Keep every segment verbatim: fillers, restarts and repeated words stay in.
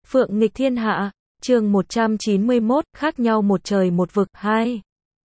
Phượng nghịch thiên hạ, chương một trăm chín mươi mốt, khác nhau một trời một vực, hai.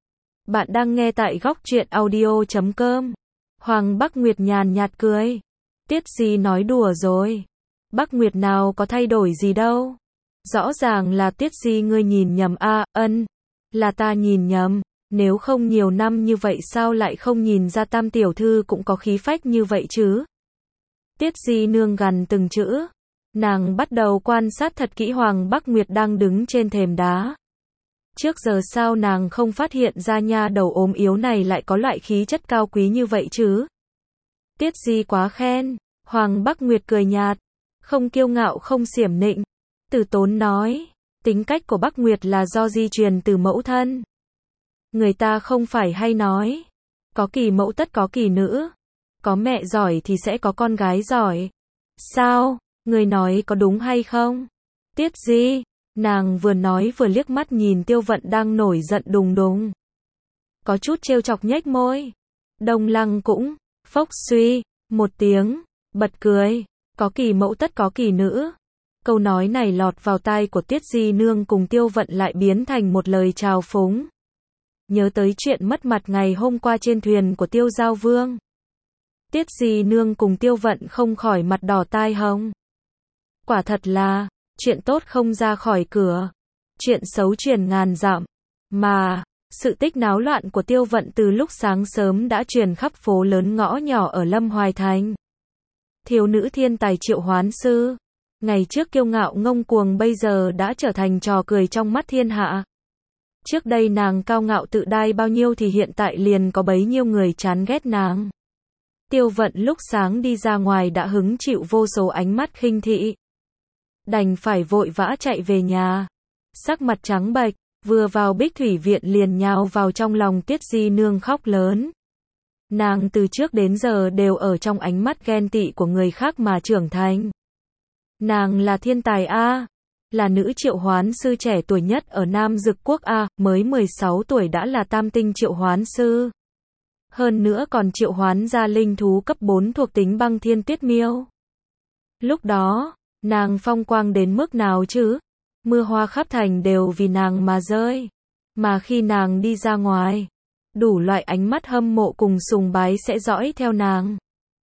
Bạn đang nghe tại góc truyện audio chấm com. Hoàng Bắc Nguyệt nhàn nhạt cười. Tiết Di nói đùa rồi. Bắc Nguyệt nào có thay đổi gì đâu. Rõ ràng là Tiết Di ngươi nhìn nhầm a, à, ân. Là ta nhìn nhầm. Nếu không nhiều năm như vậy sao lại không nhìn ra Tam tiểu thư cũng có khí phách như vậy chứ? Tiết Di nương gằn từng chữ. Nàng bắt đầu quan sát thật kỹ Hoàng Bắc Nguyệt đang đứng trên thềm đá. Trước giờ sao nàng không phát hiện ra nha đầu ốm yếu này lại có loại khí chất cao quý như vậy chứ? Tiết Di quá khen. Hoàng Bắc Nguyệt cười nhạt, không kiêu ngạo không xiểm nịnh. Từ Tốn nói, tính cách của Bắc Nguyệt là do di truyền từ mẫu thân. Người ta không phải hay nói, có kỳ mẫu tất có kỳ nữ, có mẹ giỏi thì sẽ có con gái giỏi. Sao, người nói có đúng hay không? Tiết Di, nàng vừa nói vừa liếc mắt nhìn Tiêu Vận đang nổi giận đùng đùng. Có chút trêu chọc nhếch môi. Đông Lăng cũng, phốc suy, một tiếng, bật cười, có kỳ mẫu tất có kỳ nữ. Câu nói này lọt vào tai của Tiết Di nương cùng Tiêu Vận lại biến thành một lời trào phúng. Nhớ tới chuyện mất mặt ngày hôm qua trên thuyền của Tiêu Giao Vương. Tiết Di nương cùng Tiêu Vận không khỏi mặt đỏ tai hồng. Quả thật là, chuyện tốt không ra khỏi cửa, chuyện xấu truyền ngàn dặm. Mà, sự tích náo loạn của Tiêu Vận từ lúc sáng sớm đã truyền khắp phố lớn ngõ nhỏ ở Lâm Hoài Thành. Thiếu nữ thiên tài Triệu Hoán Sư, ngày trước kiêu ngạo ngông cuồng bây giờ đã trở thành trò cười trong mắt thiên hạ. Trước đây nàng cao ngạo tự đai bao nhiêu thì hiện tại liền có bấy nhiêu người chán ghét nàng. Tiêu Vận lúc sáng đi ra ngoài đã hứng chịu vô số ánh mắt khinh thị. Đành phải vội vã chạy về nhà. Sắc mặt trắng bệch, vừa vào Bích Thủy Viện liền nhào vào trong lòng Tiết Di nương khóc lớn. Nàng từ trước đến giờ đều ở trong ánh mắt ghen tị của người khác mà trưởng thành. Nàng là thiên tài A, là nữ triệu hoán sư trẻ tuổi nhất ở Nam Dực Quốc A, mới mười sáu tuổi đã là tam tinh triệu hoán sư. Hơn nữa còn triệu hoán ra linh thú cấp bốn thuộc tính băng thiên tuyết miêu. Lúc đó, nàng phong quang đến mức nào chứ? Mưa hoa khắp thành đều vì nàng mà rơi. Mà khi nàng đi ra ngoài, đủ loại ánh mắt hâm mộ cùng sùng bái sẽ dõi theo nàng.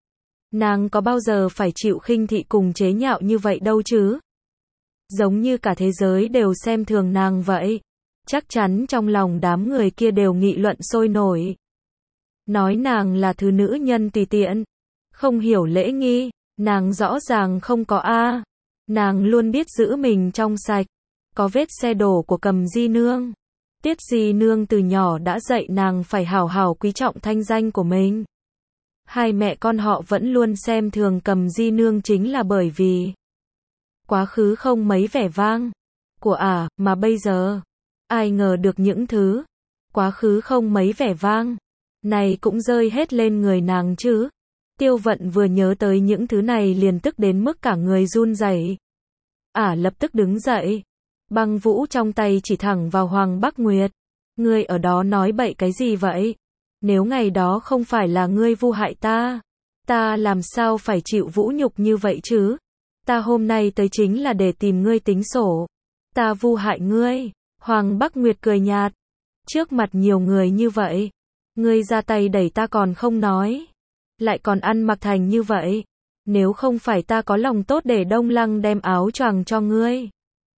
Nàng có bao giờ phải chịu khinh thị cùng chế nhạo như vậy đâu chứ? Giống như cả thế giới đều xem thường nàng vậy. Chắc chắn trong lòng đám người kia đều nghị luận sôi nổi. Nói nàng là thứ nữ nhân tùy tiện, không hiểu lễ nghi, nàng rõ ràng không có a. Nàng luôn biết giữ mình trong sạch, có vết xe đổ của Cầm Di nương. Tiết Di nương từ nhỏ đã dạy nàng phải hảo hảo quý trọng thanh danh của mình. Hai mẹ con họ vẫn luôn xem thường Cầm Di nương chính là bởi vì quá khứ không mấy vẻ vang của ả, à, mà bây giờ, ai ngờ được những thứ quá khứ không mấy vẻ vang này cũng rơi hết lên người nàng chứ. Tiêu Vận vừa nhớ tới những thứ này liền tức đến mức cả người run rẩy. Ả à, lập tức đứng dậy, băng vũ trong tay chỉ thẳng vào Hoàng Bắc Nguyệt. Ngươi ở đó nói bậy cái gì vậy? Nếu ngày đó không phải là ngươi vu hại ta, ta làm sao phải chịu vũ nhục như vậy chứ? Ta hôm nay tới chính là để tìm ngươi tính sổ. Ta vu hại ngươi. Hoàng Bắc Nguyệt cười nhạt. Trước mặt nhiều người như vậy, ngươi ra tay đẩy ta còn không nói, lại còn ăn mặc thành như vậy. Nếu không phải ta có lòng tốt để Đông Lăng đem áo choàng cho ngươi,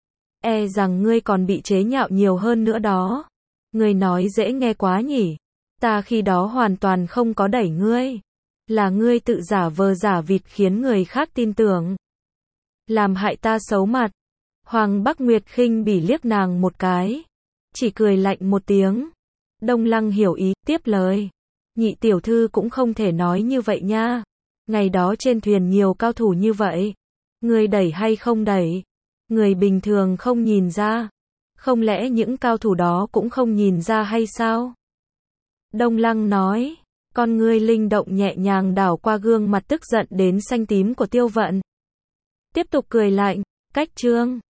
e rằng ngươi còn bị chế nhạo nhiều hơn nữa đó. Ngươi nói dễ nghe quá nhỉ. Ta khi đó hoàn toàn không có đẩy ngươi. Là ngươi tự giả vờ giả vịt khiến người khác tin tưởng, làm hại ta xấu mặt. Hoàng Bắc Nguyệt khinh bỉ liếc nàng một cái, chỉ cười lạnh một tiếng. Đông Lăng hiểu ý, tiếp lời. Nhị tiểu thư cũng không thể nói như vậy nha. Ngày đó trên thuyền nhiều cao thủ như vậy. Người đẩy hay không đẩy? Người bình thường không nhìn ra. Không lẽ những cao thủ đó cũng không nhìn ra hay sao? Đông Lăng nói. Con ngươi linh động nhẹ nhàng đảo qua gương mặt tức giận đến xanh tím của Tiêu Vận. Tiếp tục cười lạnh. Cách chương.